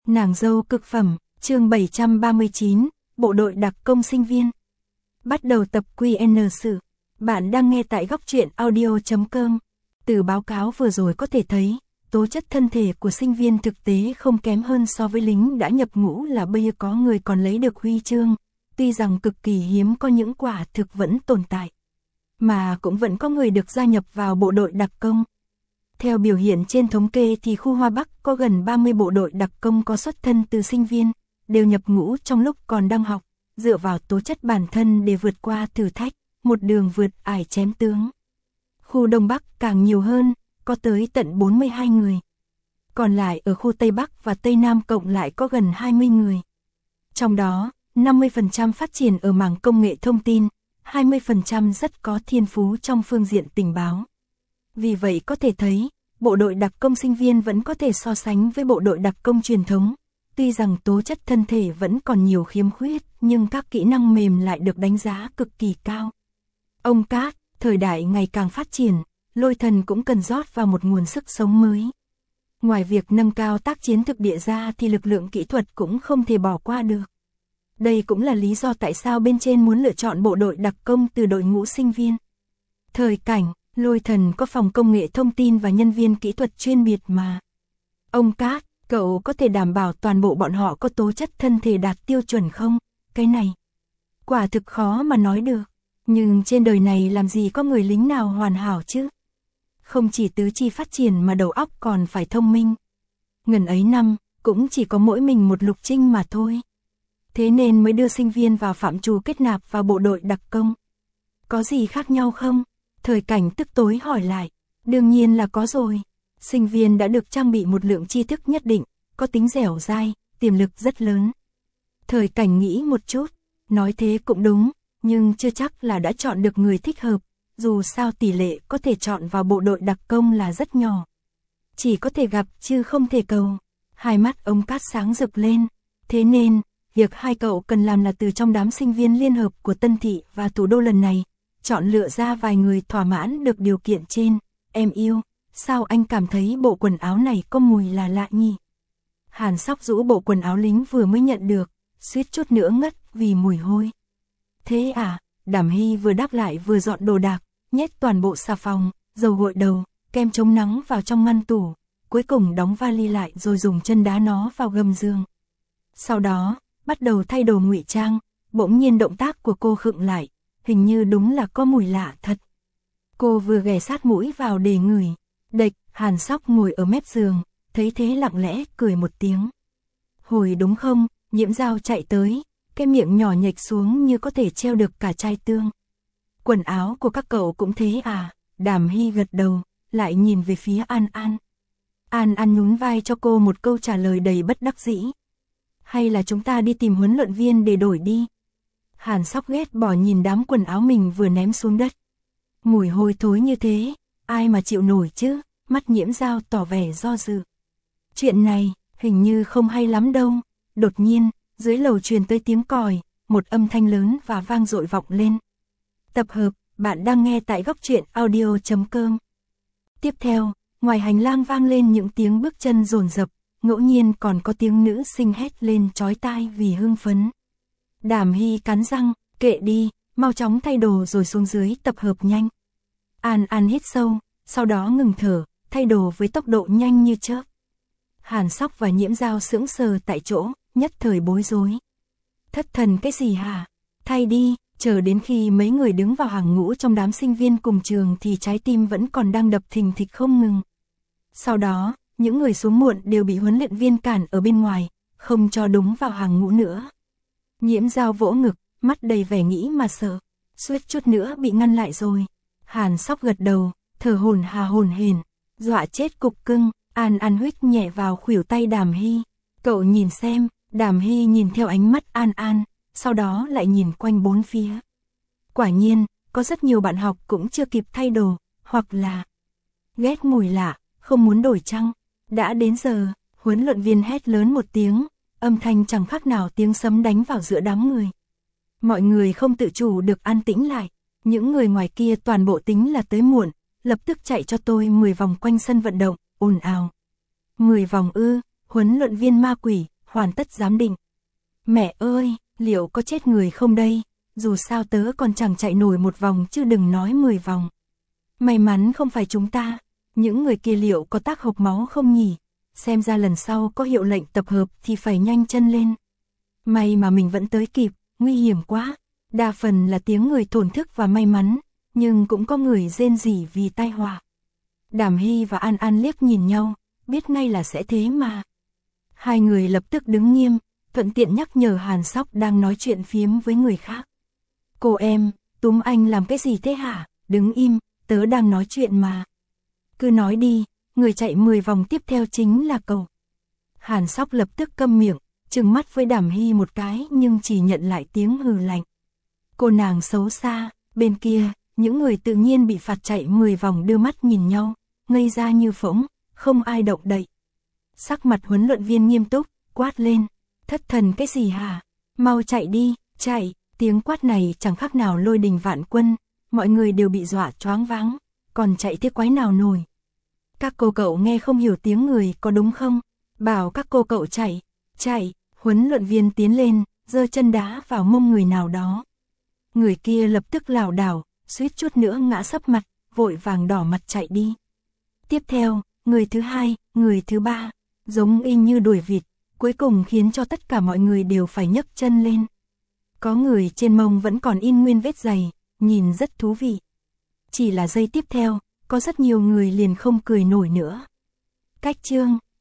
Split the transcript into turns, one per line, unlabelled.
Nàng dâu cực phẩm, chương 739, bộ đội đặc công sinh viên. Bắt đầu tập QN sự. Bạn đang nghe tại góc truyện audio.com. Từ báo cáo vừa rồi có thể thấy, tố chất thân thể của sinh viên thực tế không kém hơn so với lính đã nhập ngũ, là bây giờ có người còn lấy được huy chương. Tuy rằng cực kỳ hiếm có những quả thực vẫn tồn tại, mà cũng vẫn có người được gia nhập vào bộ đội đặc công. Theo biểu hiện trên thống kê thì khu Hoa Bắc có gần 30 bộ đội đặc công có xuất thân từ sinh viên, đều nhập ngũ trong lúc còn đang học, dựa vào tố chất bản thân để vượt qua thử thách, một đường vượt ải chém tướng. Khu Đông Bắc càng nhiều hơn, có tới tận 42 người. Còn lại ở khu Tây Bắc và Tây Nam cộng lại có gần 20 người. Trong đó, 50% phát triển ở mảng công nghệ thông tin, 20% rất có thiên phú trong phương diện tình báo. Vì vậy có thể thấy, bộ đội đặc công sinh viên vẫn có thể so sánh với bộ đội đặc công truyền thống. Tuy rằng tố chất thân thể vẫn còn nhiều khiếm khuyết, nhưng các kỹ năng mềm lại được đánh giá cực kỳ cao. Ông Cát, thời đại ngày càng phát triển, Lôi Thần cũng cần rót vào một nguồn sức sống mới. Ngoài việc nâng cao tác chiến thực địa ra thì lực lượng kỹ thuật cũng không thể bỏ qua được. Đây cũng là lý do tại sao bên trên muốn lựa chọn bộ đội đặc công từ đội ngũ sinh viên. Thời cảnh, Lôi Thần có phòng công nghệ thông tin và nhân viên kỹ thuật chuyên biệt mà. Ông Cát, cậu có thể đảm bảo toàn bộ bọn họ có tố chất thân thể đạt tiêu chuẩn không? Cái này, quả thực khó mà nói được. Nhưng trên đời này làm gì có người lính nào hoàn hảo chứ? Không chỉ tứ chi phát triển mà đầu óc còn phải thông minh. Ngần ấy năm, cũng chỉ có mỗi mình một Lục Trinh mà thôi. Thế nên mới đưa sinh viên vào phạm trù kết nạp vào bộ đội đặc công. Có gì khác nhau không? Thời cảnh tức tối hỏi lại. Đương nhiên là có rồi. Sinh viên đã được trang bị một lượng tri thức nhất định, có tính dẻo dai, tiềm lực rất lớn. Thời cảnh nghĩ một chút, nói thế cũng đúng, nhưng chưa chắc là đã chọn được người thích hợp. Dù sao tỷ lệ có thể chọn vào bộ đội đặc công là rất nhỏ. Chỉ có thể gặp chứ không thể cầu. Hai mắt ông Cát sáng rực lên. Thế nên, việc hai cậu cần làm là từ trong đám sinh viên liên hợp của Tân Thị và thủ đô lần này, chọn lựa ra vài người thỏa mãn được điều kiện trên. Em yêu, sao anh cảm thấy bộ quần áo này có mùi là lạ nhỉ? Hàn Sóc rũ bộ quần áo lính vừa mới nhận được, suýt chút nữa ngất vì mùi hôi. Thế à? Đàm Hy vừa đáp lại vừa dọn đồ đạc, nhét toàn bộ xà phòng, dầu gội đầu, kem chống nắng vào trong ngăn tủ, cuối cùng đóng vali lại rồi dùng chân đá nó vào gầm giường. Sau đó, bắt đầu thay đồ ngụy trang, bỗng nhiên động tác của cô khựng lại, hình như đúng là có mùi lạ thật. Cô vừa ghé sát mũi vào để ngửi, đệch, Hàn Sóc ngồi ở mép giường, thấy thế lặng lẽ cười một tiếng. Hồi đúng không, Nhiễm Dao chạy tới, cái miệng nhỏ nhệch xuống như có thể treo được cả chai tương. Quần áo của các cậu cũng thế à? Đàm Hy gật đầu, lại nhìn về phía An An. An An nhún vai cho cô một câu trả lời đầy bất đắc dĩ. Hay là chúng ta đi tìm huấn luyện viên để đổi đi? Hàn Sóc ghét bỏ nhìn đám quần áo mình vừa ném xuống đất. Mùi hôi thối như thế, ai mà chịu nổi chứ? Mắt Nhiễm Dao tỏ vẻ do dự. Chuyện này, hình như không hay lắm đâu. Đột nhiên, dưới lầu truyền tới tiếng còi, một âm thanh lớn và vang dội vọng lên. Tập hợp, bạn đang nghe tại góc truyện audio.com. Tiếp theo, ngoài hành lang vang lên những tiếng bước chân dồn dập, ngẫu nhiên còn có tiếng nữ sinh hét lên chói tai vì hưng phấn. Đàm Hy cắn răng, kệ đi, mau chóng thay đồ rồi xuống dưới tập hợp nhanh. An An hít sâu, sau đó ngừng thở, thay đồ với tốc độ nhanh như chớp. Hàn Sóc và Nhiễm Dao sững sờ tại chỗ, nhất thời bối rối. Thất thần cái gì hả? Thay đi. Chờ đến khi mấy người đứng vào hàng ngũ trong đám sinh viên cùng trường thì trái tim vẫn còn đang đập thình thịch không ngừng. Sau đó, những người xuống muộn đều bị huấn luyện viên cản ở bên ngoài, không cho đúng vào hàng ngũ nữa. Nhiễm Dao vỗ ngực, mắt đầy vẻ nghĩ mà sợ, suýt chút nữa bị ngăn lại rồi. Hàn Sóc gật đầu, thở hổn hển, dọa chết cục cưng. An An huých nhẹ vào khuỷu tay Đàm Hy. Cậu nhìn xem. Đàm Hy nhìn theo ánh mắt An An, sau đó lại nhìn quanh bốn phía. Quả nhiên, có rất nhiều bạn học cũng chưa kịp thay đồ, hoặc là ghét mùi lạ, không muốn đổi chăng. Đã đến giờ, huấn luyện viên hét lớn một tiếng, âm thanh chẳng khác nào tiếng sấm đánh vào giữa đám người. Mọi người không tự chủ được an tĩnh lại, những người ngoài kia toàn bộ tính là tới muộn, lập tức chạy cho tôi 10 vòng quanh sân vận động, ồn ào. 10 vòng ư? Huấn luyện viên ma quỷ, hoàn tất giám định. Mẹ ơi, liệu có chết người không đây? Dù sao tớ còn chẳng chạy nổi một vòng chứ đừng nói 10 vòng. May mắn không phải chúng ta, những người kia liệu có tác hộc máu không nhỉ? Xem ra lần sau có hiệu lệnh tập hợp thì phải nhanh chân lên. May mà mình vẫn tới kịp, nguy hiểm quá. Đa phần là tiếng người thổn thức và may mắn, nhưng cũng có người rên rỉ vì tai họa. Đàm Hy và An An liếc nhìn nhau, biết ngay là sẽ thế mà. Hai người lập tức đứng nghiêm, thuận tiện nhắc nhở Hàn Sóc đang nói chuyện phiếm với người khác. Cô em, túm anh làm cái gì thế hả? Đứng im, tớ đang nói chuyện mà. Cứ nói đi, người chạy 10 vòng tiếp theo chính là cậu. Hàn Sóc lập tức câm miệng, trừng mắt với Đàm Hy một cái nhưng chỉ nhận lại tiếng hừ lạnh. Cô nàng xấu xa, bên kia, những người tự nhiên bị phạt chạy 10 vòng đưa mắt nhìn nhau, ngây ra như phỗng, không ai động đậy. Sắc mặt huấn luyện viên nghiêm túc, quát lên, thất thần cái gì hả? Mau chạy đi, chạy, tiếng quát này chẳng khác nào lôi đình vạn quân, mọi người đều bị dọa choáng váng, còn chạy thế quái nào nổi. Các cô cậu nghe không hiểu tiếng người có đúng không? Bảo các cô cậu chạy, chạy, huấn luyện viên tiến lên, giơ chân đá vào mông người nào đó. Người kia lập tức lảo đảo, suýt chút nữa ngã sấp mặt, vội vàng đỏ mặt chạy đi. Tiếp theo, người thứ hai, người thứ ba, giống y như đuổi vịt, cuối cùng khiến cho tất cả mọi người đều phải nhấc chân lên. Có người trên mông vẫn còn in nguyên vết giày, nhìn rất thú vị. Chỉ là giây tiếp theo, có rất nhiều người liền không cười nổi nữa. Cách chương